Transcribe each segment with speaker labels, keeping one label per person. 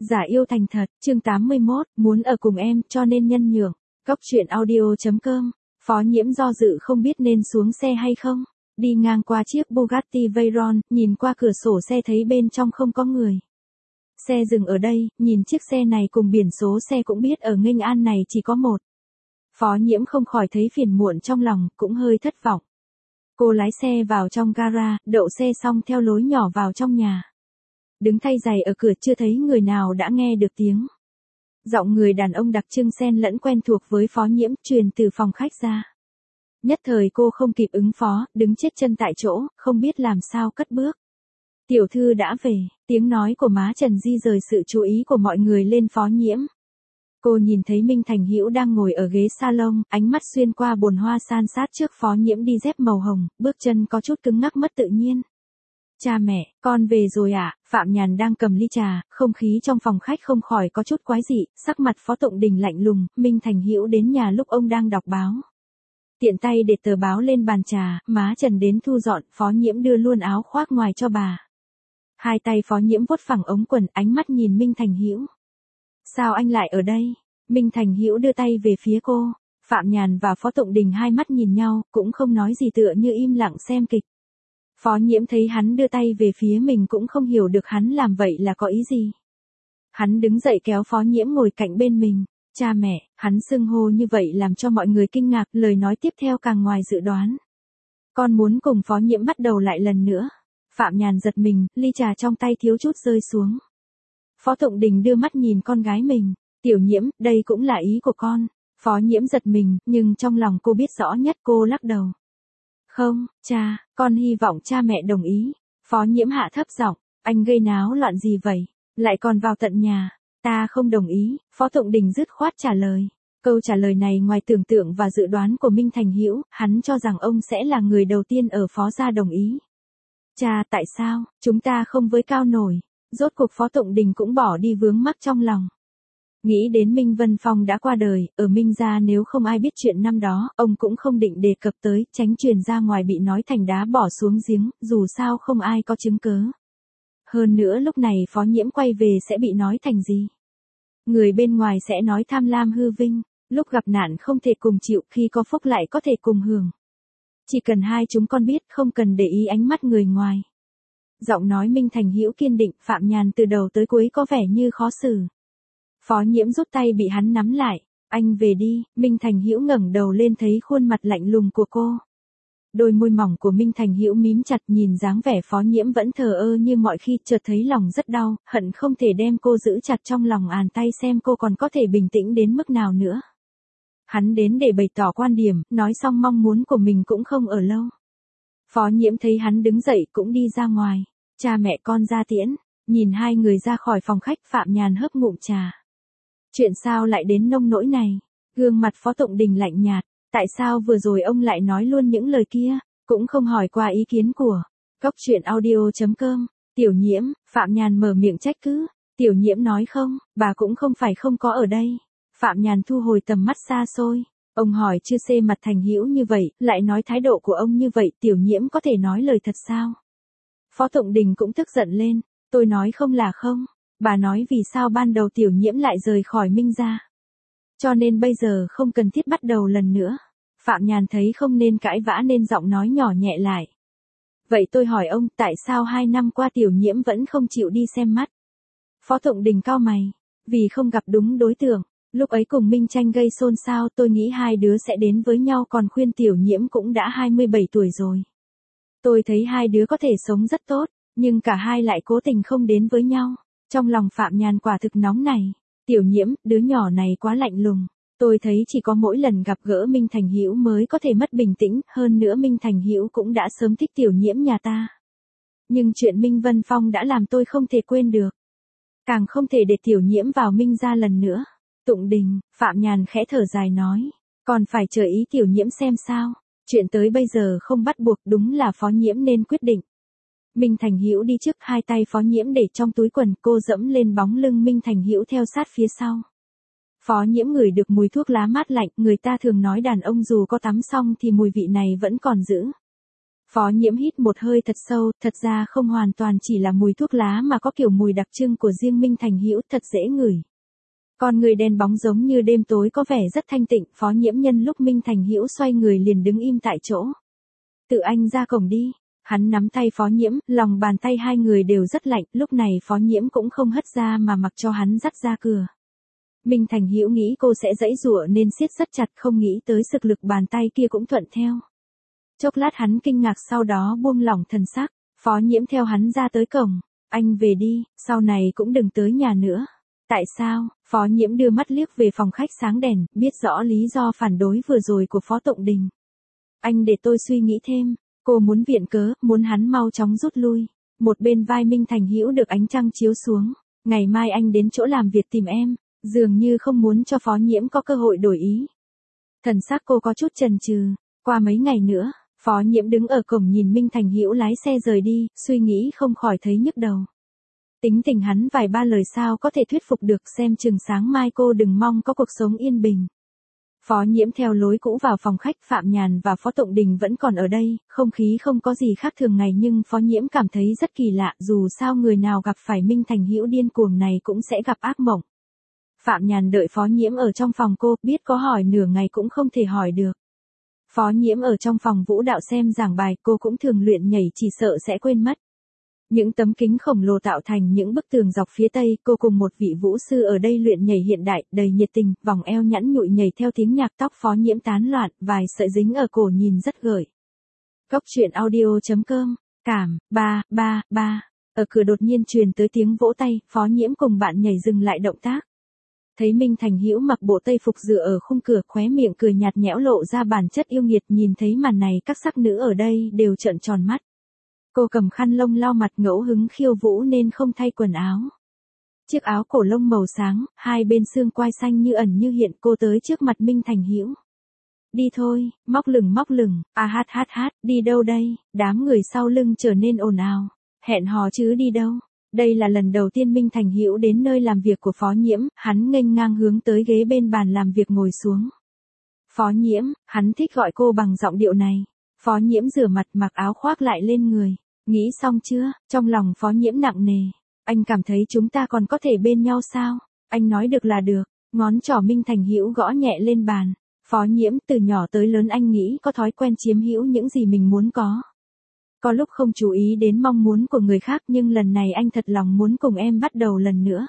Speaker 1: Giả yêu thành thật, chương 81, muốn ở cùng em, cho nên nhân nhượng. Góc truyện audio.com. Phó Nhiễm do dự không biết nên xuống xe hay không. Đi ngang qua chiếc Bugatti Veyron, nhìn qua cửa sổ xe thấy bên trong không có người. Xe dừng ở đây, nhìn chiếc xe này cùng biển số xe cũng biết ở Nghênh An này chỉ có một. Phó Nhiễm không khỏi thấy phiền muộn trong lòng, cũng hơi thất vọng. Cô lái xe vào trong gara, đậu xe xong theo lối nhỏ vào trong nhà. Đứng thay giày ở cửa chưa thấy người nào đã nghe được tiếng. Giọng người đàn ông đặc trưng xen lẫn quen thuộc với Phó Nhiễm truyền từ phòng khách ra. Nhất thời cô không kịp ứng phó, đứng chết chân tại chỗ, không biết làm sao cất bước. Tiểu thư đã về, tiếng nói của má Trần di rời sự chú ý của mọi người lên Phó Nhiễm. Cô nhìn thấy Minh Thành Hữu đang ngồi ở ghế salon, ánh mắt xuyên qua bồn hoa san sát trước Phó Nhiễm đi dép màu hồng, bước chân có chút cứng ngắc mất tự nhiên. Cha mẹ, con về rồi ạ. Phạm Nhàn đang cầm ly trà, không khí trong phòng khách không khỏi có chút quái dị, sắc mặt Phó Tụng Đình lạnh lùng, Minh Thành Hữu đến nhà lúc ông đang đọc báo. Tiện tay để tờ báo lên bàn trà, má Trần đến thu dọn, Phó Nhiễm đưa luôn áo khoác ngoài cho bà. Hai tay Phó Nhiễm vuốt phẳng ống quần, ánh mắt nhìn Minh Thành Hữu. Sao anh lại ở đây? Minh Thành Hữu đưa tay về phía cô. Phạm Nhàn và Phó Tụng Đình hai mắt nhìn nhau, cũng không nói gì tựa như im lặng xem kịch. Phó Nhiễm thấy hắn đưa tay về phía mình cũng không hiểu được hắn làm vậy là có ý gì. Hắn đứng dậy kéo Phó Nhiễm ngồi cạnh bên mình. Cha mẹ, hắn xưng hô như vậy làm cho mọi người kinh ngạc, lời nói tiếp theo càng ngoài dự đoán. Con muốn cùng Phó Nhiễm bắt đầu lại lần nữa. Phạm Nhàn giật mình, ly trà trong tay thiếu chút rơi xuống. Phó Tụng Đình đưa mắt nhìn con gái mình. Tiểu Nhiễm, đây cũng là ý của con. Phó Nhiễm giật mình, nhưng trong lòng cô biết rõ nhất, cô lắc đầu. Không, cha, con hy vọng cha mẹ đồng ý. Phó Nhiễm hạ thấp giọng, anh gây náo loạn gì vậy? Lại còn vào tận nhà. Ta không đồng ý, Phó Tụng Đình dứt khoát trả lời. Câu trả lời này ngoài tưởng tượng và dự đoán của Minh Thành Hữu, hắn cho rằng ông sẽ là người đầu tiên ở Phó gia đồng ý. Cha, tại sao, chúng ta không với cao nổi? Rốt cuộc Phó Tụng Đình cũng bỏ đi vướng mắc trong lòng. Nghĩ đến Minh Vân Phong đã qua đời, ở Minh gia nếu không ai biết chuyện năm đó, ông cũng không định đề cập tới, tránh truyền ra ngoài bị nói thành đá bỏ xuống giếng, dù sao không ai có chứng cớ. Hơn nữa lúc này Phó Nhiễm quay về sẽ bị nói thành gì? Người bên ngoài sẽ nói tham lam hư vinh, lúc gặp nạn không thể cùng chịu, khi có phúc lại có thể cùng hưởng. Chỉ cần hai chúng con biết, không cần để ý ánh mắt người ngoài. Giọng nói Minh Thành Hữu kiên định, Phạm Nhàn từ đầu tới cuối có vẻ như khó xử. Phó Nhiễm rút tay bị hắn nắm lại. Anh về đi. Minh Thành Hữu ngẩng đầu lên thấy khuôn mặt lạnh lùng của cô. Đôi môi mỏng của Minh Thành Hữu mím chặt, nhìn dáng vẻ Phó Nhiễm vẫn thờ ơ như mọi khi, chợt thấy lòng rất đau, hận không thể đem cô giữ chặt trong lòng àn tay xem cô còn có thể bình tĩnh đến mức nào nữa. Hắn đến để bày tỏ quan điểm, nói xong mong muốn của mình cũng không ở lâu. Phó Nhiễm thấy hắn đứng dậy cũng đi ra ngoài. Cha mẹ con ra tiễn. Nhìn hai người ra khỏi phòng khách, Phạm Nhàn hớp ngụm trà. Chuyện sao lại đến nông nỗi này? Gương mặt Phó Tụng Đình lạnh nhạt. Tại sao vừa rồi ông lại nói luôn những lời kia? Cũng không hỏi qua ý kiến của Góc truyện audio.com. Tiểu Nhiễm, Phạm Nhàn mở miệng trách cứ. Tiểu Nhiễm nói không, bà cũng không phải không có ở đây. Phạm Nhàn thu hồi tầm mắt xa xôi. Ông hỏi chưa xê mặt Thành Hữu như vậy, lại nói thái độ của ông như vậy, Tiểu Nhiễm có thể nói lời thật sao? Phó Tụng Đình cũng tức giận lên. Tôi nói không là không. Bà nói vì sao ban đầu Tiểu Nhiễm lại rời khỏi Minh gia. Cho nên bây giờ không cần thiết bắt đầu lần nữa. Phạm Nhàn thấy không nên cãi vã nên giọng nói nhỏ nhẹ lại. Vậy tôi hỏi ông, tại sao 2 năm qua Tiểu Nhiễm vẫn không chịu đi xem mắt? Phó Tụng Đình cau mày. Vì không gặp đúng đối tượng. Lúc ấy cùng Minh Tranh gây xôn xao, tôi nghĩ hai đứa sẽ đến với nhau, còn khuyên Tiểu Nhiễm cũng đã 27 tuổi rồi. Tôi thấy hai đứa có thể sống rất tốt, nhưng cả hai lại cố tình không đến với nhau. Trong lòng Phạm Nhàn quả thực nóng này. Tiểu Nhiễm, đứa nhỏ này quá lạnh lùng. Tôi thấy chỉ có mỗi lần gặp gỡ Minh Thành Hữu mới có thể mất bình tĩnh, hơn nữa Minh Thành Hữu cũng đã sớm thích Tiểu Nhiễm nhà ta. Nhưng chuyện Minh Vân Phong đã làm tôi không thể quên được. Càng không thể để Tiểu Nhiễm vào Minh gia lần nữa. Tụng Đình, Phạm Nhàn khẽ thở dài nói. Còn phải chờ ý Tiểu Nhiễm xem sao. Chuyện tới bây giờ không bắt buộc, đúng là Phó Nhiễm nên quyết định. Minh Thành Hữu đi trước, hai tay Phó Nhiễm để trong túi quần, cô dẫm lên bóng lưng Minh Thành Hữu theo sát phía sau. Phó Nhiễm ngửi được mùi thuốc lá mát lạnh, người ta thường nói đàn ông dù có tắm xong thì mùi vị này vẫn còn giữ. Phó Nhiễm hít một hơi thật sâu, thật ra không hoàn toàn chỉ là mùi thuốc lá mà có kiểu mùi đặc trưng của riêng Minh Thành Hữu, thật dễ ngửi. Con người đen bóng giống như đêm tối có vẻ rất thanh tịnh, Phó Nhiễm nhân lúc Minh Thành Hữu xoay người liền đứng im tại chỗ. Tự anh ra cổng đi. Hắn nắm tay Phó Nhiễm, lòng bàn tay hai người đều rất lạnh, lúc này Phó Nhiễm cũng không hất ra mà mặc cho hắn dắt ra cửa. Minh Thành Hữu nghĩ cô sẽ giãy giụa nên siết rất chặt, không nghĩ tới sức lực bàn tay kia cũng thuận theo. Chốc lát hắn kinh ngạc sau đó buông lỏng thần sắc, Phó Nhiễm theo hắn ra tới cổng, anh về đi, sau này cũng đừng tới nhà nữa. Tại sao? Phó Nhiễm đưa mắt liếc về phòng khách sáng đèn, biết rõ lý do phản đối vừa rồi của Phó Tụng Đình. Anh để tôi suy nghĩ thêm. Cô muốn viện cớ, muốn hắn mau chóng rút lui. Một bên vai Minh Thành Hữu được ánh trăng chiếu xuống. Ngày mai anh đến chỗ làm việc tìm em, dường như không muốn cho Phó Nhiễm có cơ hội đổi ý. Thần sắc cô có chút chần chừ. Qua mấy ngày nữa, Phó Nhiễm đứng ở cổng nhìn Minh Thành Hữu lái xe rời đi, suy nghĩ không khỏi thấy nhức đầu. Tính tình hắn vài ba lời sao có thể thuyết phục được, xem chừng sáng mai cô đừng mong có cuộc sống yên bình. Phó Nhiễm theo lối cũ vào phòng khách, Phạm Nhàn và Phó Tụng Đình vẫn còn ở đây, không khí không có gì khác thường ngày nhưng Phó Nhiễm cảm thấy rất kỳ lạ, dù sao người nào gặp phải Minh Thành Hữu điên cuồng này cũng sẽ gặp ác mộng. Phạm Nhàn đợi Phó Nhiễm ở trong phòng cô, biết có hỏi nửa ngày cũng không thể hỏi được. Phó Nhiễm ở trong phòng vũ đạo xem giảng bài, cô cũng thường luyện nhảy, chỉ sợ sẽ quên mất. Những tấm kính khổng lồ tạo thành những bức tường dọc phía tây, cô cùng một vị vũ sư ở đây luyện nhảy hiện đại, đầy nhiệt tình, vòng eo nhẵn nhụi nhảy theo tiếng nhạc, tóc Phó Nhiễm tán loạn, vài sợi dính ở cổ nhìn rất gợi. Cốc truyện audio.com, cảm, 3. Ở cửa đột nhiên truyền tới tiếng vỗ tay, Phó Nhiễm cùng bạn nhảy dừng lại động tác. Thấy Minh Thành Hữu mặc bộ tây phục dựa ở khung cửa, khóe miệng cười nhạt nhẽo lộ ra bản chất yêu nghiệt, nhìn thấy màn này các sắc nữ ở đây đều trợn tròn mắt. Cô cầm khăn lông lau mặt, ngẫu hứng khiêu vũ nên không thay quần áo. Chiếc áo cổ lông màu sáng, hai bên xương quai xanh như ẩn như hiện, cô tới trước mặt Minh Thành Hữu. Đi thôi, móc lửng, hát, đi đâu đây? Đám người sau lưng trở nên ồn ào. Hẹn hò chứ đi đâu? Đây là lần đầu tiên Minh Thành Hữu đến nơi làm việc của Phó Nhiễm, hắn nghênh ngang hướng tới ghế bên bàn làm việc ngồi xuống. Phó Nhiễm, hắn thích gọi cô bằng giọng điệu này. Phó Nhiễm rửa mặt, mặc áo khoác lại lên người. Nghĩ xong chưa? Trong lòng Phó Nhiễm nặng nề. Anh cảm thấy chúng ta còn có thể bên nhau sao? Anh nói được là được. Ngón trỏ Minh Thành Hữu gõ nhẹ lên bàn. Phó Nhiễm, từ nhỏ tới lớn anh nghĩ có thói quen chiếm hữu những gì mình muốn có. Có lúc không chú ý đến mong muốn của người khác, nhưng lần này anh thật lòng muốn cùng em bắt đầu lần nữa.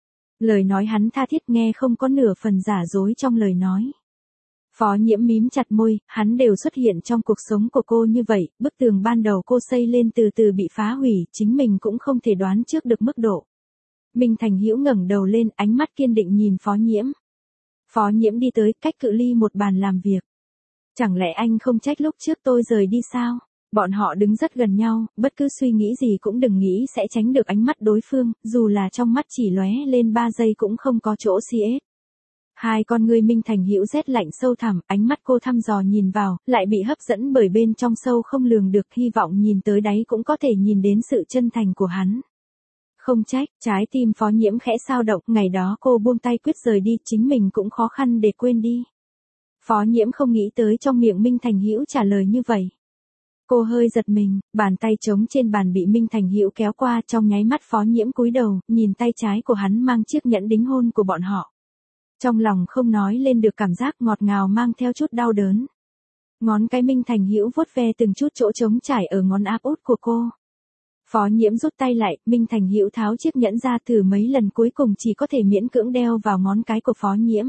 Speaker 1: Lời nói hắn tha thiết, nghe không có nửa phần giả dối trong lời nói. Phó Nhiễm mím chặt môi, hắn đều xuất hiện trong cuộc sống của cô như vậy, bức tường ban đầu cô xây lên từ từ bị phá hủy, chính mình cũng không thể đoán trước được mức độ. Minh Thành Hữu ngẩng đầu lên, ánh mắt kiên định nhìn Phó Nhiễm. Phó Nhiễm đi tới, cách cự ly một bàn làm việc. Chẳng lẽ anh không trách lúc trước tôi rời đi sao? Bọn họ đứng rất gần nhau, bất cứ suy nghĩ gì cũng đừng nghĩ sẽ tránh được ánh mắt đối phương, dù là trong mắt chỉ lóe lên 3 giây cũng không có chỗ CS. Hai con ngươi Minh Thành Hữu rét lạnh sâu thẳm, ánh mắt cô thăm dò nhìn vào, lại bị hấp dẫn bởi bên trong sâu không lường được, hy vọng nhìn tới đáy cũng có thể nhìn đến sự chân thành của hắn. Không trách, trái tim Phó Nhiễm khẽ xao động, ngày đó cô buông tay quyết rời đi, chính mình cũng khó khăn để quên đi. Phó Nhiễm không nghĩ tới trong miệng Minh Thành Hữu trả lời như vậy. Cô hơi giật mình, bàn tay trống trên bàn bị Minh Thành Hữu kéo qua, trong nháy mắt Phó Nhiễm cúi đầu, nhìn tay trái của hắn mang chiếc nhẫn đính hôn của bọn họ. Trong lòng không nói lên được cảm giác ngọt ngào mang theo chút đau đớn. Ngón cái Minh Thành Hữu vuốt ve từng chút chỗ trống trải ở ngón áp út của cô. Phó Nhiễm rút tay lại, Minh Thành Hữu tháo chiếc nhẫn ra thử mấy lần cuối cùng chỉ có thể miễn cưỡng đeo vào ngón cái của Phó Nhiễm.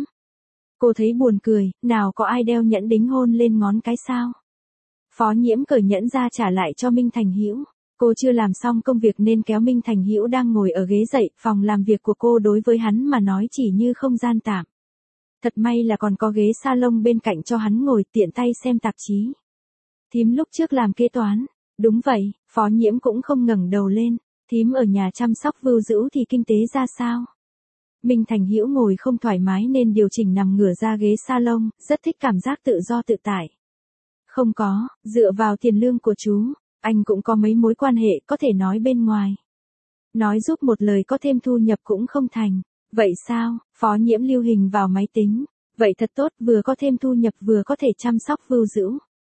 Speaker 1: Cô thấy buồn cười, nào có ai đeo nhẫn đính hôn lên ngón cái sao? Phó Nhiễm cởi nhẫn ra trả lại cho Minh Thành Hữu. Cô chưa làm xong công việc nên kéo Minh Thành Hữu đang ngồi ở ghế dậy, phòng làm việc của cô đối với hắn mà nói chỉ như không gian tạm. Thật may là còn có ghế salon bên cạnh cho hắn ngồi tiện tay xem tạp chí. Thím lúc trước làm kế toán. Đúng vậy, Phó Nhiễm cũng không ngẩng đầu lên. Thím ở nhà chăm sóc vưu dữ thì kinh tế ra sao? Minh Thành Hữu ngồi không thoải mái nên điều chỉnh nằm ngửa ra ghế salon, rất thích cảm giác tự do tự tại. Không có, dựa vào tiền lương của chú, anh cũng có mấy mối quan hệ có thể nói bên ngoài. Nói giúp một lời có thêm thu nhập cũng không thành. Vậy sao? Phó Nhiễm lưu hình vào máy tính. Vậy thật tốt, vừa có thêm thu nhập vừa có thể chăm sóc vưu dữ.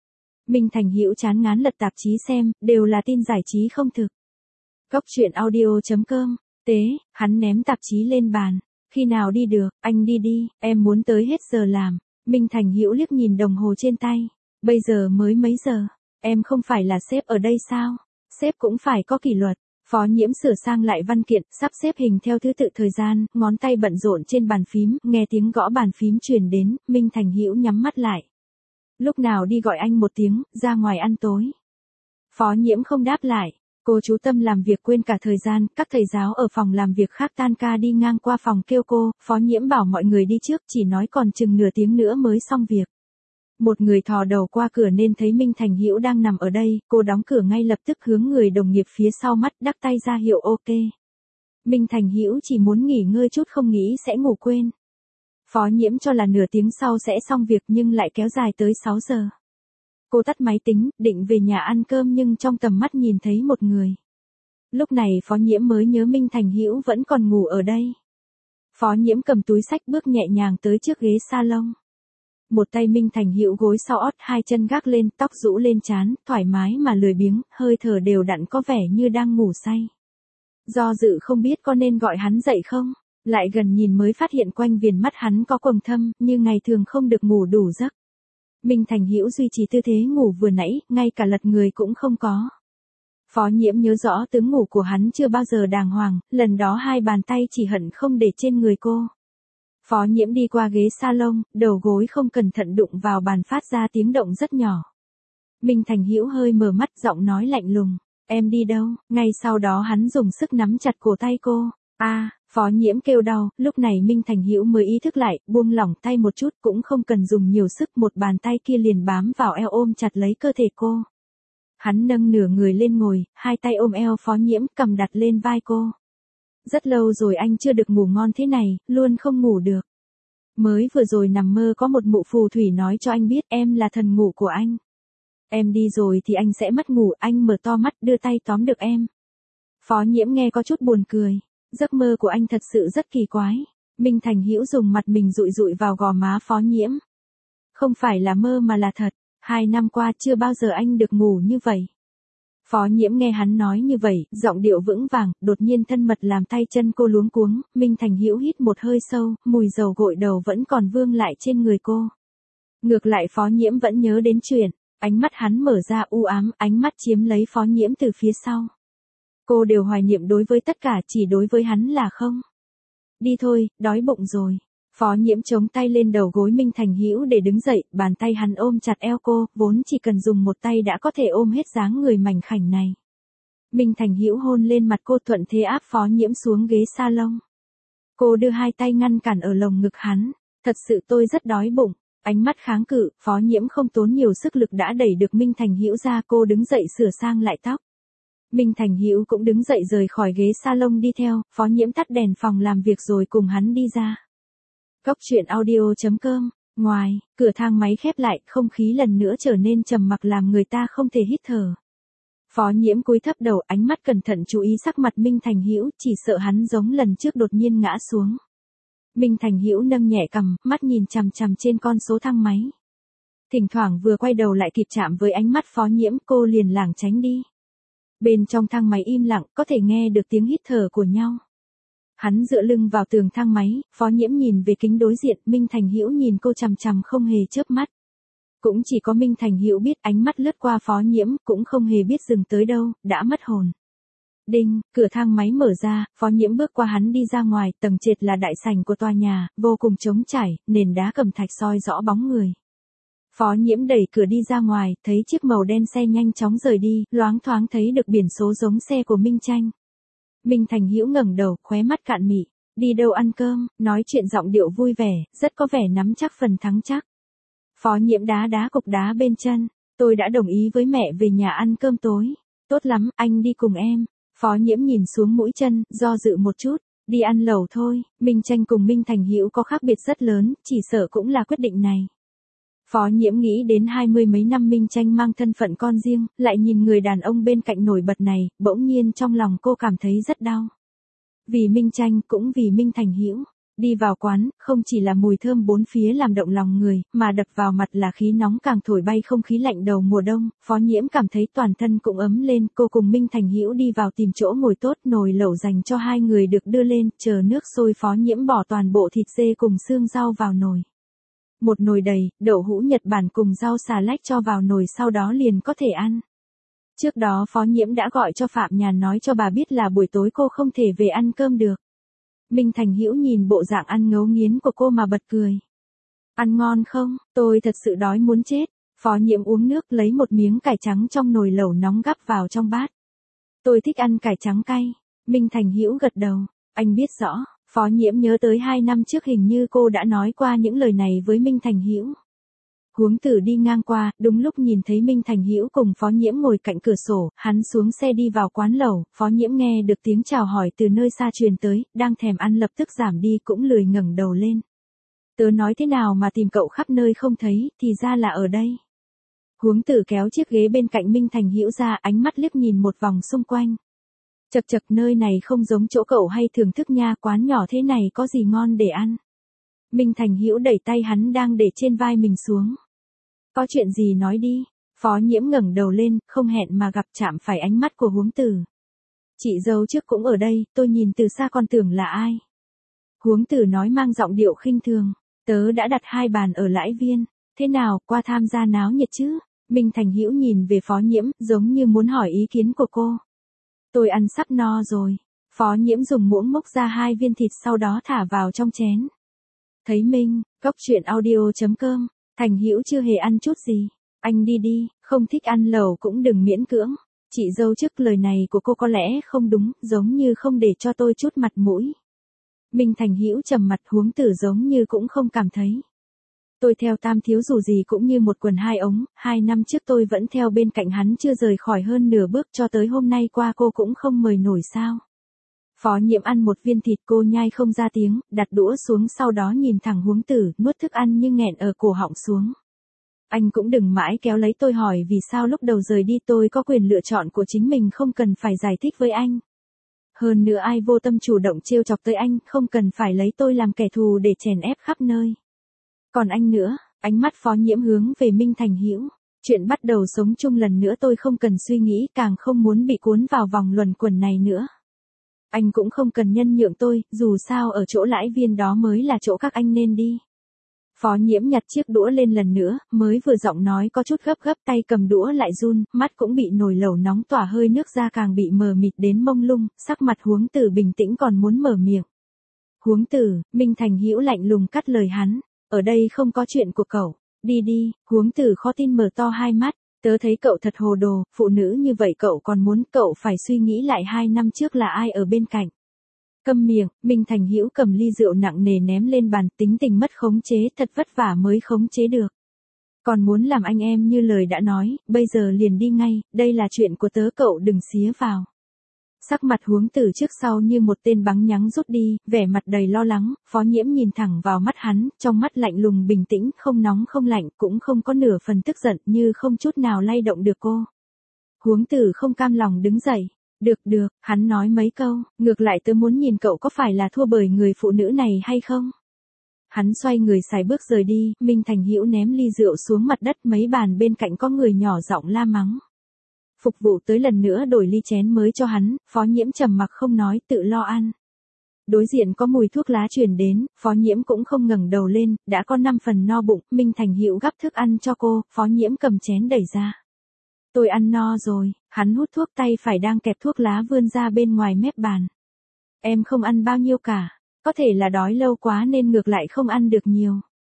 Speaker 1: Minh Thành Hữu chán ngán lật tạp chí xem, đều là tin giải trí không thực. Cóc truyện audio.com, tế, hắn ném tạp chí lên bàn. Khi nào đi được, anh đi đi, em muốn tới hết giờ làm. Minh Thành Hữu liếc nhìn đồng hồ trên tay. Bây giờ mới mấy giờ, em không phải là sếp ở đây sao? Sếp cũng phải có kỷ luật. Phó Nhiễm sửa sang lại văn kiện, sắp xếp hình theo thứ tự thời gian, ngón tay bận rộn trên bàn phím, nghe tiếng gõ bàn phím truyền đến, Minh Thành Hữu nhắm mắt lại. Lúc nào đi gọi anh một tiếng, ra ngoài ăn tối. Phó Nhiễm không đáp lại, cô chú tâm làm việc quên cả thời gian, các thầy giáo ở phòng làm việc khác tan ca đi ngang qua phòng kêu cô, Phó Nhiễm bảo mọi người đi trước, chỉ nói còn chừng nửa tiếng nữa mới xong việc. Một người thò đầu qua cửa nên thấy Minh Thành Hữu đang nằm ở đây, cô đóng cửa ngay lập tức hướng người đồng nghiệp phía sau mắt đắc tay ra hiệu ok. Minh Thành Hữu chỉ muốn nghỉ ngơi chút không nghĩ sẽ ngủ quên. Phó Nhiễm cho là nửa tiếng sau sẽ xong việc nhưng lại kéo dài tới 6 giờ. Cô tắt máy tính, định về nhà ăn cơm nhưng trong tầm mắt nhìn thấy một người. Lúc này Phó Nhiễm mới nhớ Minh Thành Hữu vẫn còn ngủ ở đây. Phó Nhiễm cầm túi xách bước nhẹ nhàng tới trước ghế salon. Một tay Minh Thành Hữu gối sau ót, hai chân gác lên, tóc rũ lên trán, thoải mái mà lười biếng, hơi thở đều đặn có vẻ như đang ngủ say. Do dự không biết có nên gọi hắn dậy không, lại gần nhìn mới phát hiện quanh viền mắt hắn có quầng thâm, như ngày thường không được ngủ đủ giấc. Minh Thành Hữu duy trì tư thế ngủ vừa nãy, ngay cả lật người cũng không có. Phó Nhiễm nhớ rõ tướng ngủ của hắn chưa bao giờ đàng hoàng, lần đó hai bàn tay chỉ hận không để trên người cô. Phó Nhiễm đi qua ghế salon, đầu gối không cẩn thận đụng vào bàn phát ra tiếng động rất nhỏ. Minh Thành Hữu hơi mở mắt, giọng nói lạnh lùng, em đi đâu? Ngay sau đó hắn dùng sức nắm chặt cổ tay cô. Phó Nhiễm kêu đau, lúc này Minh Thành Hữu mới ý thức lại, buông lỏng tay một chút cũng không cần dùng nhiều sức, một bàn tay kia liền bám vào eo ôm chặt lấy cơ thể cô. Hắn nâng nửa người lên ngồi, hai tay ôm eo Phó Nhiễm, cầm đặt lên vai cô. Rất lâu rồi anh chưa được ngủ ngon thế này, luôn không ngủ được. Mới vừa rồi nằm mơ có một mụ phù thủy nói cho anh biết em là thần ngủ của anh. Em đi rồi thì anh sẽ mất ngủ, anh mở to mắt đưa tay tóm được em. Phó Nhiễm nghe có chút buồn cười. Giấc mơ của anh thật sự rất kỳ quái. Minh Thành Hữu dùng mặt mình dụi dụi vào gò má Phó Nhiễm. Không phải là mơ mà là thật, 2 năm qua chưa bao giờ anh được ngủ như vậy. Phó Nhiễm nghe hắn nói như vậy, giọng điệu vững vàng, đột nhiên thân mật làm tay chân cô luống cuống, Minh Thành Hữu hít một hơi sâu, mùi dầu gội đầu vẫn còn vương lại trên người cô. Ngược lại Phó Nhiễm vẫn nhớ đến chuyện, ánh mắt hắn mở ra u ám, ánh mắt chiếm lấy Phó Nhiễm từ phía sau. Cô đều hoài niệm đối với tất cả, chỉ đối với hắn là không. Đi thôi, đói bụng rồi. Phó Nhiễm chống tay lên đầu gối Minh Thành Hữu để đứng dậy, bàn tay hắn ôm chặt eo cô, vốn chỉ cần dùng một tay đã có thể ôm hết dáng người mảnh khảnh này. Minh Thành Hữu hôn lên mặt cô, thuận thế áp Phó Nhiễm xuống ghế salon. Cô đưa hai tay ngăn cản ở lồng ngực hắn. Thật sự tôi rất đói bụng. Ánh mắt kháng cự, Phó Nhiễm không tốn nhiều sức lực đã đẩy được Minh Thành Hữu ra, cô đứng dậy sửa sang lại tóc. Minh Thành Hữu cũng đứng dậy rời khỏi ghế salon đi theo, Phó Nhiễm tắt đèn phòng làm việc rồi cùng hắn đi ra. Cóc truyện audio.com, ngoài, cửa thang máy khép lại, không khí lần nữa trở nên trầm mặc làm người ta không thể hít thở. Phó Nhiễm cúi thấp đầu, ánh mắt cẩn thận chú ý sắc mặt Minh Thành Hữu, chỉ sợ hắn giống lần trước đột nhiên ngã xuống. Minh Thành Hữu nâng nhẹ cằm, mắt nhìn chằm chằm trên con số thang máy. Thỉnh thoảng vừa quay đầu lại kịp chạm với ánh mắt Phó Nhiễm, cô liền lảng tránh đi. Bên trong thang máy im lặng, có thể nghe được tiếng hít thở của nhau. Hắn dựa lưng vào tường thang máy, Phó Nhiễm nhìn về kính đối diện, Minh Thành Hữu nhìn cô chằm chằm không hề chớp mắt. Cũng chỉ có Minh Thành Hữu biết ánh mắt lướt qua Phó Nhiễm, cũng không hề biết dừng tới đâu, đã mất hồn. Đinh, cửa thang máy mở ra, Phó Nhiễm bước qua hắn đi ra ngoài, tầng trệt là đại sảnh của tòa nhà, vô cùng trống trải, nền đá cẩm thạch soi rõ bóng người. Phó Nhiễm đẩy cửa đi ra ngoài, thấy chiếc màu đen xe nhanh chóng rời đi, loáng thoáng thấy được biển số giống xe của Minh Tranh. Minh Thành Hữu ngẩng đầu, khóe mắt cạn mị. Đi đâu ăn cơm, nói chuyện giọng điệu vui vẻ, rất có vẻ nắm chắc phần thắng chắc. Phó Nhiễm đá đá cục đá bên chân. Tôi đã đồng ý với mẹ về nhà ăn cơm tối. Tốt lắm, anh đi cùng em. Phó Nhiễm nhìn xuống mũi chân, do dự một chút. Đi ăn lẩu thôi. Minh Tranh cùng Minh Thành Hữu có khác biệt rất lớn, chỉ sợ cũng là quyết định này. Phó Nhiễm nghĩ đến 20 mấy năm Minh Tranh mang thân phận con riêng, lại nhìn người đàn ông bên cạnh nổi bật này, bỗng nhiên trong lòng cô cảm thấy rất đau. Vì Minh Tranh cũng vì Minh Thành Hữu. Đi vào quán, không chỉ là mùi thơm bốn phía làm động lòng người, mà đập vào mặt là khí nóng càng thổi bay không khí lạnh đầu mùa đông, Phó Nhiễm cảm thấy toàn thân cũng ấm lên, cô cùng Minh Thành Hữu đi vào tìm chỗ ngồi tốt, nồi lẩu dành cho hai người được đưa lên, chờ nước sôi Phó Nhiễm bỏ toàn bộ thịt dê cùng xương rau vào nồi. Một nồi đầy, đậu hũ Nhật Bản cùng rau xà lách cho vào nồi sau đó liền có thể ăn. Trước đó Phó Nhiễm đã gọi cho Phạm Nhàn nói cho bà biết là buổi tối cô không thể về ăn cơm được. Minh Thành Hữu nhìn bộ dạng ăn ngấu nghiến của cô mà bật cười. Ăn ngon không? Tôi thật sự đói muốn chết. Phó Nhiễm uống nước lấy một miếng cải trắng trong nồi lẩu nóng gắp vào trong bát. Tôi thích ăn cải trắng cay. Minh Thành Hữu gật đầu. Anh biết rõ. Phó Nhiễm nhớ tới 2 năm trước hình như cô đã nói qua những lời này với Minh Thành Hữu. Huống Tử đi ngang qua, đúng lúc nhìn thấy Minh Thành Hữu cùng Phó Nhiễm ngồi cạnh cửa sổ, hắn xuống xe đi vào quán lẩu, Phó Nhiễm nghe được tiếng chào hỏi từ nơi xa truyền tới, đang thèm ăn lập tức giảm đi cũng lười ngẩng đầu lên. Tớ nói thế nào mà tìm cậu khắp nơi không thấy, thì ra là ở đây. Huống Tử kéo chiếc ghế bên cạnh Minh Thành Hữu ra, ánh mắt liếc nhìn một vòng xung quanh. Chậc chậc, nơi này không giống chỗ cậu hay thưởng thức nha, quán nhỏ thế này có gì ngon để ăn. Minh Thành Hữu đẩy tay hắn đang để trên vai mình xuống. Có chuyện gì nói đi. Phó Nhiễm ngẩng đầu lên, không hẹn mà gặp chạm phải ánh mắt của Huống Tử. Chị dâu trước cũng ở đây, tôi nhìn từ xa còn tưởng là ai. Huống Tử nói mang giọng điệu khinh thường. Tớ đã đặt 2 bàn ở Lãi Viên. Thế nào, qua tham gia náo nhiệt chứ? Minh Thành Hữu nhìn về Phó Nhiễm, giống như muốn hỏi ý kiến của cô. Tôi ăn sắp no rồi. Phó Nhiễm dùng muỗng múc ra 2 viên thịt sau đó thả vào trong chén. Thấy Minh, cóc truyện audio.com. Thành Hữu chưa hề ăn chút gì. Anh đi đi, không thích ăn lẩu cũng đừng miễn cưỡng. Chị dâu trước lời này của cô có lẽ không đúng, giống như không để cho tôi chút mặt mũi. Minh Thành Hữu trầm mặt, Huống Tử giống như cũng không cảm thấy. Tôi theo Tam thiếu dù gì cũng như một quần 2 ống, 2 năm trước tôi vẫn theo bên cạnh hắn chưa rời khỏi hơn nửa bước cho tới hôm nay qua cô cũng không mời nổi sao. Phó Nhiễm ăn một viên thịt cô nhai không ra tiếng, đặt đũa xuống sau đó nhìn thẳng Huống Tử, nuốt thức ăn nhưng nghẹn ở cổ họng xuống. Anh cũng đừng mãi kéo lấy tôi hỏi vì sao lúc đầu rời đi tôi có quyền lựa chọn của chính mình không cần phải giải thích với anh. Hơn nữa ai vô tâm chủ động trêu chọc tới anh không cần phải lấy tôi làm kẻ thù để chèn ép khắp nơi. Còn anh nữa, ánh mắt Phó Nhiễm hướng về Minh Thành Hữu. Chuyện bắt đầu sống chung lần nữa tôi không cần suy nghĩ càng không muốn bị cuốn vào vòng luẩn quẩn này nữa. Anh cũng không cần nhân nhượng tôi, dù sao ở chỗ Lãi Viên đó mới là chỗ các anh nên đi. Phó Nhiễm nhặt chiếc đũa lên lần nữa, mới vừa giọng nói có chút gấp gấp tay cầm đũa lại run, mắt cũng bị nồi lẩu nóng tỏa hơi nước ra càng bị mờ mịt đến mông lung, sắc mặt Huống Tử bình tĩnh còn muốn mở miệng. Huống Tử, Minh Thành Hữu lạnh lùng cắt lời hắn, ở đây không có chuyện của cậu, đi đi. Huống Tử khó tin mở to hai mắt. Tớ thấy cậu thật hồ đồ, phụ nữ như vậy cậu còn muốn, cậu phải suy nghĩ lại 2 năm trước là ai ở bên cạnh. Câm miệng, Minh Thành Hữu cầm ly rượu nặng nề ném lên bàn, tính tình mất khống chế, thật vất vả mới khống chế được. Còn muốn làm anh em như lời đã nói, bây giờ liền đi ngay, đây là chuyện của tớ cậu đừng xía vào. Sắc mặt Huống Tử trước sau như một tên bắn nhắng rút đi, vẻ mặt đầy lo lắng, Phó Nhiễm nhìn thẳng vào mắt hắn, trong mắt lạnh lùng bình tĩnh, không nóng không lạnh, cũng không có nửa phần tức giận, như không chút nào lay động được cô. Huống Tử không cam lòng đứng dậy. Được, hắn nói mấy câu, ngược lại tớ muốn nhìn cậu có phải là thua bởi người phụ nữ này hay không. Hắn xoay người sải bước rời đi, Minh Thành Hữu ném ly rượu xuống mặt đất, mấy bàn bên cạnh có người nhỏ giọng la mắng. Phục vụ tới lần nữa đổi ly chén mới cho hắn, Phó Nhiễm trầm mặc không nói, tự lo ăn. Đối diện có mùi thuốc lá truyền đến, Phó Nhiễm cũng không ngẩng đầu lên, đã có 5 phần no bụng, Minh Thành Hữu gắp thức ăn cho cô, Phó Nhiễm cầm chén đẩy ra. Tôi ăn no rồi, hắn hút thuốc tay phải đang kẹp thuốc lá vươn ra bên ngoài mép bàn. Em không ăn bao nhiêu cả, có thể là đói lâu quá nên ngược lại không ăn được nhiều.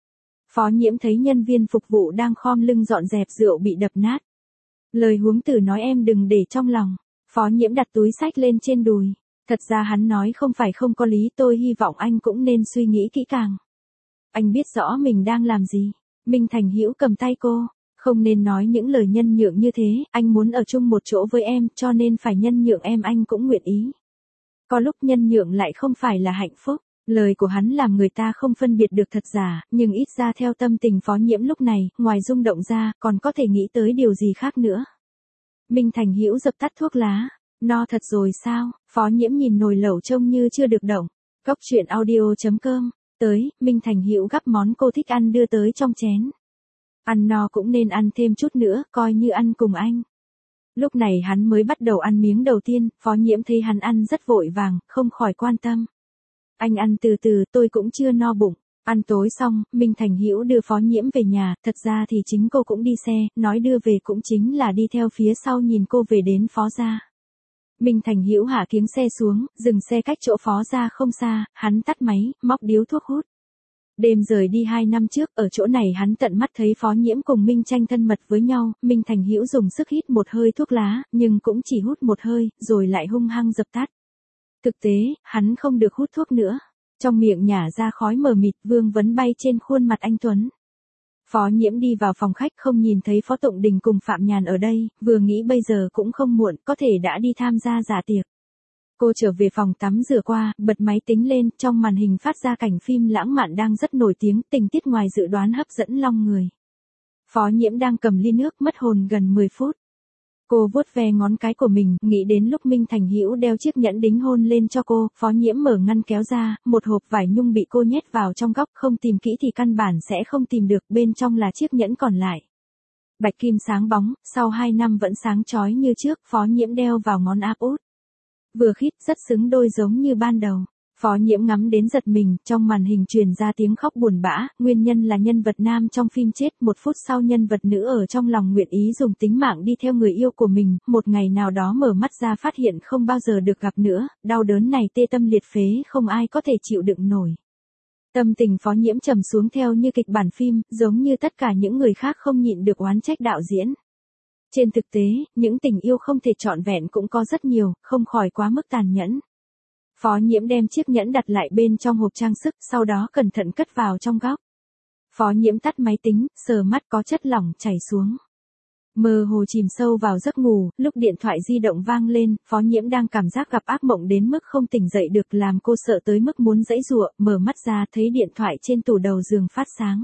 Speaker 1: Phó Nhiễm thấy nhân viên phục vụ đang khom lưng dọn dẹp rượu bị đập nát. Lời Huống Tử nói em đừng để trong lòng. Phó Nhiễm đặt túi xách lên trên đùi. Thật ra hắn nói không phải không có lý, tôi hy vọng anh cũng nên suy nghĩ kỹ càng. Anh biết rõ mình đang làm gì. Minh Thành Hữu cầm tay cô. Không nên nói những lời nhân nhượng như thế, anh muốn ở chung một chỗ với em, cho nên phải nhân nhượng em, anh cũng nguyện ý. Có lúc nhân nhượng lại không phải là hạnh phúc. Lời của hắn làm người ta không phân biệt được thật giả, nhưng ít ra theo tâm tình Phó Nhiễm lúc này, ngoài rung động ra, còn có thể nghĩ tới điều gì khác nữa. Minh Thành Hữu dập tắt thuốc lá. No thật rồi sao? Phó Nhiễm nhìn nồi lẩu trông như chưa được động. Cóc truyện audio.com Tới, Minh Thành Hữu gắp món cô thích ăn đưa tới trong chén. Ăn no cũng nên ăn thêm chút nữa, coi như ăn cùng anh. Lúc này hắn mới bắt đầu ăn miếng đầu tiên, Phó Nhiễm thấy hắn ăn rất vội vàng, không khỏi quan tâm. Anh ăn từ từ, tôi cũng chưa no bụng. Ăn tối xong, Minh Thành Hữu đưa Phó Nhiễm về nhà, thật ra thì chính cô cũng đi xe, nói đưa về cũng chính là đi theo phía sau nhìn cô về đến Phó gia. Minh Thành Hữu hạ kiếng xe xuống, dừng xe cách chỗ Phó gia không xa, hắn tắt máy, móc điếu thuốc hút. Đêm rời đi 2 năm trước, ở chỗ này hắn tận mắt thấy Phó Nhiễm cùng Minh Tranh thân mật với nhau, Minh Thành Hữu dùng sức hít một hơi thuốc lá, nhưng cũng chỉ hút một hơi, rồi lại hung hăng dập tắt. Thực tế, hắn không được hút thuốc nữa. Trong miệng nhả ra khói mờ mịt, vương vấn bay trên khuôn mặt anh Tuấn. Phó Nhiễm đi vào phòng khách không nhìn thấy Phó Tụng Đình cùng Phạm Nhàn ở đây, vừa nghĩ bây giờ cũng không muộn, có thể đã đi tham gia dạ tiệc. Cô trở về phòng tắm rửa qua, bật máy tính lên, trong màn hình phát ra cảnh phim lãng mạn đang rất nổi tiếng, tình tiết ngoài dự đoán hấp dẫn lòng người. Phó Nhiễm đang cầm ly nước mất hồn gần 10 phút. Cô vuốt ve ngón cái của mình, nghĩ đến lúc Minh Thành Hữu đeo chiếc nhẫn đính hôn lên cho cô, Phó Nhiễm mở ngăn kéo ra, một hộp vải nhung bị cô nhét vào trong góc, không tìm kỹ thì căn bản sẽ không tìm được, bên trong là chiếc nhẫn còn lại. Bạch kim sáng bóng, sau 2 năm vẫn sáng chói như trước, Phó Nhiễm đeo vào ngón áp út. Vừa khít, rất xứng đôi giống như ban đầu. Phó Nhiễm ngắm đến giật mình, trong màn hình truyền ra tiếng khóc buồn bã, nguyên nhân là nhân vật nam trong phim chết, 1 phút sau nhân vật nữ ở trong lòng nguyện ý dùng tính mạng đi theo người yêu của mình, một ngày nào đó mở mắt ra phát hiện không bao giờ được gặp nữa, đau đớn này tê tâm liệt phế, không ai có thể chịu đựng nổi. Tâm tình Phó Nhiễm trầm xuống theo như kịch bản phim, giống như tất cả những người khác không nhịn được oán trách đạo diễn. Trên thực tế, những tình yêu không thể trọn vẹn cũng có rất nhiều, không khỏi quá mức tàn nhẫn. Phó Nhiễm đem chiếc nhẫn đặt lại bên trong hộp trang sức, sau đó cẩn thận cất vào trong góc. Phó Nhiễm tắt máy tính, sờ mắt có chất lỏng chảy xuống. Mơ hồ chìm sâu vào giấc ngủ, lúc điện thoại di động vang lên, Phó Nhiễm đang cảm giác gặp ác mộng đến mức không tỉnh dậy được, làm cô sợ tới mức muốn giãy giụa, mở mắt ra thấy điện thoại trên tủ đầu giường phát sáng.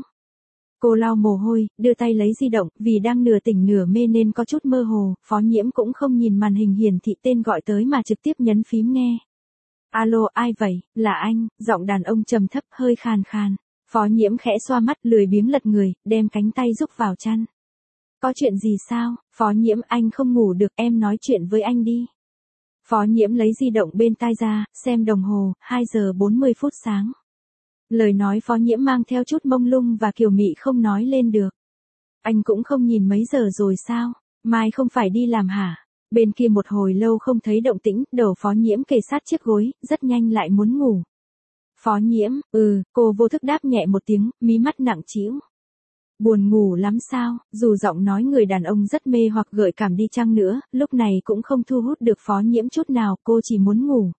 Speaker 1: Cô lau mồ hôi, đưa tay lấy di động, vì đang nửa tỉnh nửa mê nên có chút mơ hồ, Phó Nhiễm cũng không nhìn màn hình hiển thị tên gọi tới mà trực tiếp nhấn phím nghe. Alo, ai vậy? Là anh, giọng đàn ông trầm thấp hơi khàn khàn. Phó Nhiễm khẽ xoa mắt, lười biếng lật người, đem cánh tay rúc vào chăn. Có chuyện gì sao? Phó Nhiễm, anh không ngủ được, em nói chuyện với anh đi. Phó Nhiễm lấy di động bên tai ra, xem đồng hồ, 2 giờ 40 phút sáng. Lời nói Phó Nhiễm mang theo chút mông lung và kiều mị không nói lên được. Anh cũng không nhìn mấy giờ rồi sao? Mai không phải đi làm hả? Bên kia một hồi lâu không thấy động tĩnh, đầu Phó Nhiễm kề sát chiếc gối, rất nhanh lại muốn ngủ. Phó Nhiễm, cô vô thức đáp nhẹ một tiếng, mí mắt nặng trĩu. Buồn ngủ lắm sao? Dù giọng nói người đàn ông rất mê hoặc gợi cảm đi chăng nữa, lúc này cũng không thu hút được Phó Nhiễm chút nào, cô chỉ muốn ngủ.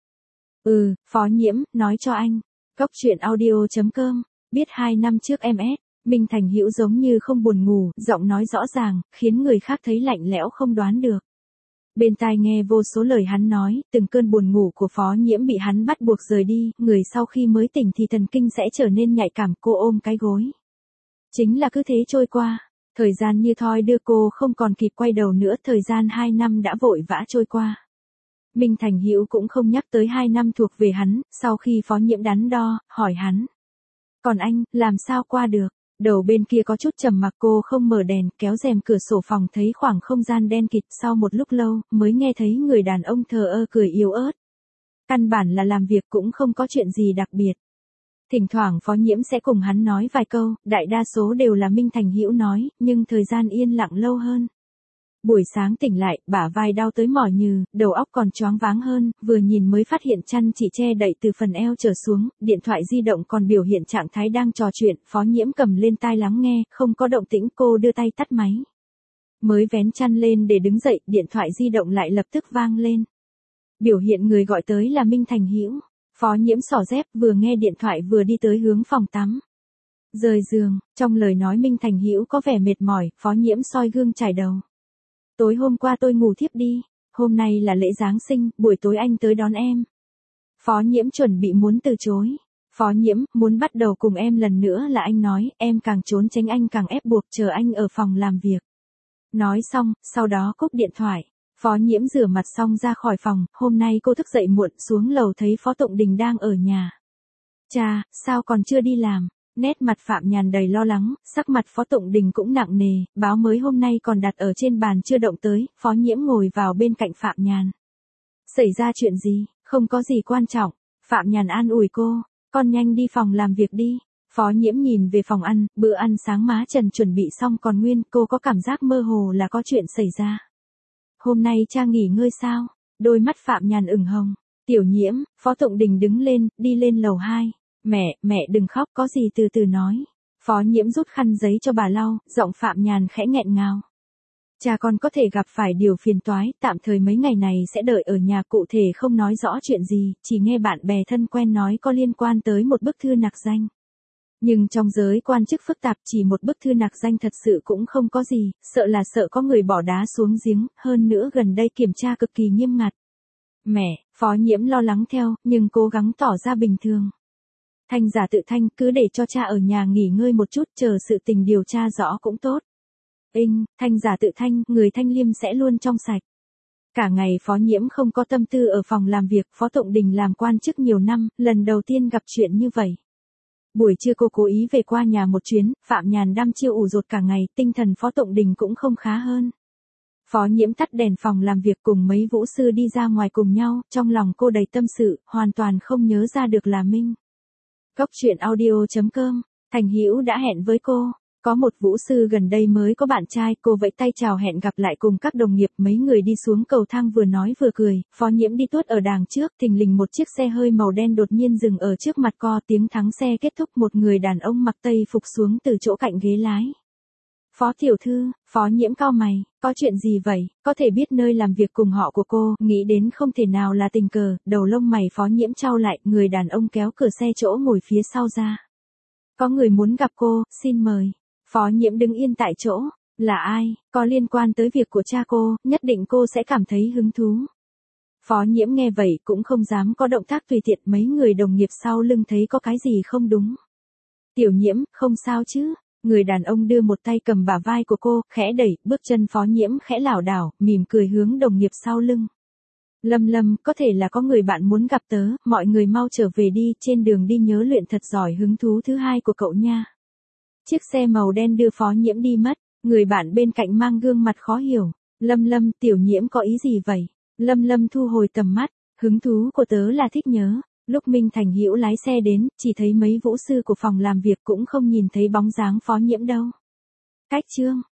Speaker 1: Phó Nhiễm, nói cho anh. Góc truyện audio.com, biết 2 năm trước MS, Minh Thành Hữu giống như không buồn ngủ, giọng nói rõ ràng, khiến người khác thấy lạnh lẽo không đoán được. Bên tai nghe vô số lời hắn nói, từng cơn buồn ngủ của Phó Nhiễm bị hắn bắt buộc rời đi, người sau khi mới tỉnh thì thần kinh sẽ trở nên nhạy cảm, cô ôm cái gối. Chính là cứ thế trôi qua, thời gian như thoi đưa cô không còn kịp quay đầu nữa, thời gian 2 năm đã vội vã trôi qua. Minh Thành Hữu cũng không nhắc tới 2 năm thuộc về hắn, sau khi Phó Nhiễm đắn đo, hỏi hắn. Còn anh, làm sao qua được? Đầu bên kia có chút trầm mặc, cô không mở đèn, kéo rèm cửa sổ phòng thấy khoảng không gian đen kịt, sau một lúc lâu, mới nghe thấy người đàn ông thờ ơ cười yếu ớt. Căn bản là làm việc cũng không có chuyện gì đặc biệt. Thỉnh thoảng Phó Nhiễm sẽ cùng hắn nói vài câu, đại đa số đều là Minh Thành Hữu nói, nhưng thời gian yên lặng lâu hơn. Buổi sáng tỉnh lại, bả vai đau tới mỏi nhừ, đầu óc còn choáng váng hơn, vừa nhìn mới phát hiện chăn chỉ che đậy từ phần eo trở xuống, điện thoại di động còn biểu hiện trạng thái đang trò chuyện, Phó Nhiễm cầm lên tai lắng nghe, không có động tĩnh, cô đưa tay tắt máy. Mới vén chăn lên để đứng dậy, điện thoại di động lại lập tức vang lên. Biểu hiện người gọi tới là Minh Thành Hữu. Phó Nhiễm xỏ dép, vừa nghe điện thoại vừa đi tới hướng phòng tắm. Rời giường, trong lời nói Minh Thành Hữu có vẻ mệt mỏi, Phó Nhiễm soi gương chải đầu. Tối hôm qua tôi ngủ thiếp đi, hôm nay là lễ Giáng sinh, buổi tối anh tới đón em. Phó Nhiễm chuẩn bị muốn từ chối. Phó Nhiễm, muốn bắt đầu cùng em lần nữa là anh nói, em càng trốn tránh anh càng ép buộc, chờ anh ở phòng làm việc. Nói xong, sau đó cúp điện thoại. Phó Nhiễm rửa mặt xong ra khỏi phòng, hôm nay cô thức dậy muộn, xuống lầu thấy Phó Tụng Đình đang ở nhà. Cha, sao còn chưa đi làm? Nét mặt Phạm Nhàn đầy lo lắng, sắc mặt Phó Tụng Đình cũng nặng nề, báo mới hôm nay còn đặt ở trên bàn chưa động tới, Phó Nhiễm ngồi vào bên cạnh Phạm Nhàn. Xảy ra chuyện gì? Không có gì quan trọng. Phạm Nhàn an ủi cô, con nhanh đi phòng làm việc đi. Phó Nhiễm nhìn về phòng ăn, bữa ăn sáng má Trần chuẩn bị xong còn nguyên, cô có cảm giác mơ hồ là có chuyện xảy ra. Hôm nay cha nghỉ ngơi sao? Đôi mắt Phạm Nhàn ửng hồng. Tiểu Nhiễm, Phó Tụng Đình đứng lên, đi lên lầu 2. Mẹ đừng khóc, có gì từ từ nói. Phó Nhiễm rút khăn giấy cho bà lau, giọng Phạm Nhàn khẽ nghẹn ngào. Cha con có thể gặp phải điều phiền toái, tạm thời mấy ngày này sẽ đợi ở nhà, cụ thể không nói rõ chuyện gì, chỉ nghe bạn bè thân quen nói có liên quan tới một bức thư nặc danh. Nhưng trong giới quan chức phức tạp, chỉ một bức thư nặc danh thật sự cũng không có gì, sợ có người bỏ đá xuống giếng, hơn nữa gần đây kiểm tra cực kỳ nghiêm ngặt. Mẹ, Phó Nhiễm lo lắng theo, nhưng cố gắng tỏ ra bình thường. Thanh giả tự thanh, cứ để cho cha ở nhà nghỉ ngơi một chút, chờ sự tình điều tra rõ cũng tốt. Thanh giả tự thanh, người Thanh Liêm sẽ luôn trong sạch. Cả ngày Phó Nhiễm không có tâm tư ở phòng làm việc, Phó Tụng Đình làm quan chức nhiều năm, lần đầu tiên gặp chuyện như vậy. Buổi trưa cô cố ý về qua nhà một chuyến, Phạm Nhàn đăm chiêu ủ rột cả ngày, tinh thần Phó Tụng Đình cũng không khá hơn. Phó Nhiễm tắt đèn phòng làm việc cùng mấy vũ sư đi ra ngoài cùng nhau, trong lòng cô đầy tâm sự, hoàn toàn không nhớ ra được là Minh. Góc truyện audio.com, Thành Hữu đã hẹn với cô. Có một vũ sư gần đây mới có bạn trai, cô vẫy tay chào hẹn gặp lại cùng các đồng nghiệp, mấy người đi xuống cầu thang vừa nói vừa cười, Phó Nhiễm đi tuốt ở đàng trước, thình lình một chiếc xe hơi màu đen đột nhiên dừng ở trước mặt cô, tiếng thắng xe kết thúc, một người đàn ông mặc tây phục xuống từ chỗ cạnh ghế lái. Phó tiểu thư, Phó Nhiễm cau mày, có chuyện gì vậy, có thể biết nơi làm việc cùng họ của cô, nghĩ đến không thể nào là tình cờ, đầu lông mày Phó Nhiễm chau lại, người đàn ông kéo cửa xe chỗ ngồi phía sau ra. Có người muốn gặp cô, xin mời. Phó Nhiễm đứng yên tại chỗ, là ai, có liên quan tới việc của cha cô, nhất định cô sẽ cảm thấy hứng thú. Phó Nhiễm nghe vậy cũng không dám có động tác tùy tiện, mấy người đồng nghiệp sau lưng thấy có cái gì không đúng. Tiểu Nhiễm, không sao chứ? Người đàn ông đưa một tay cầm bả vai của cô, khẽ đẩy, bước chân Phó Nhiễm khẽ lảo đảo, mỉm cười hướng đồng nghiệp sau lưng. Lâm, có thể là có người bạn muốn gặp tớ, mọi người mau trở về đi, trên đường đi nhớ luyện thật giỏi hứng thú thứ hai của cậu nha. Chiếc xe màu đen đưa Phó Nhiễm đi mất, người bạn bên cạnh mang gương mặt khó hiểu. Lâm, Tiểu Nhiễm có ý gì vậy? Lâm thu hồi tầm mắt, hứng thú của tớ là thích nhớ. Lúc Minh Thành Hữu lái xe đến, chỉ thấy mấy vũ sư của phòng làm việc cũng không nhìn thấy bóng dáng Phó Nhiễm đâu. Cách chương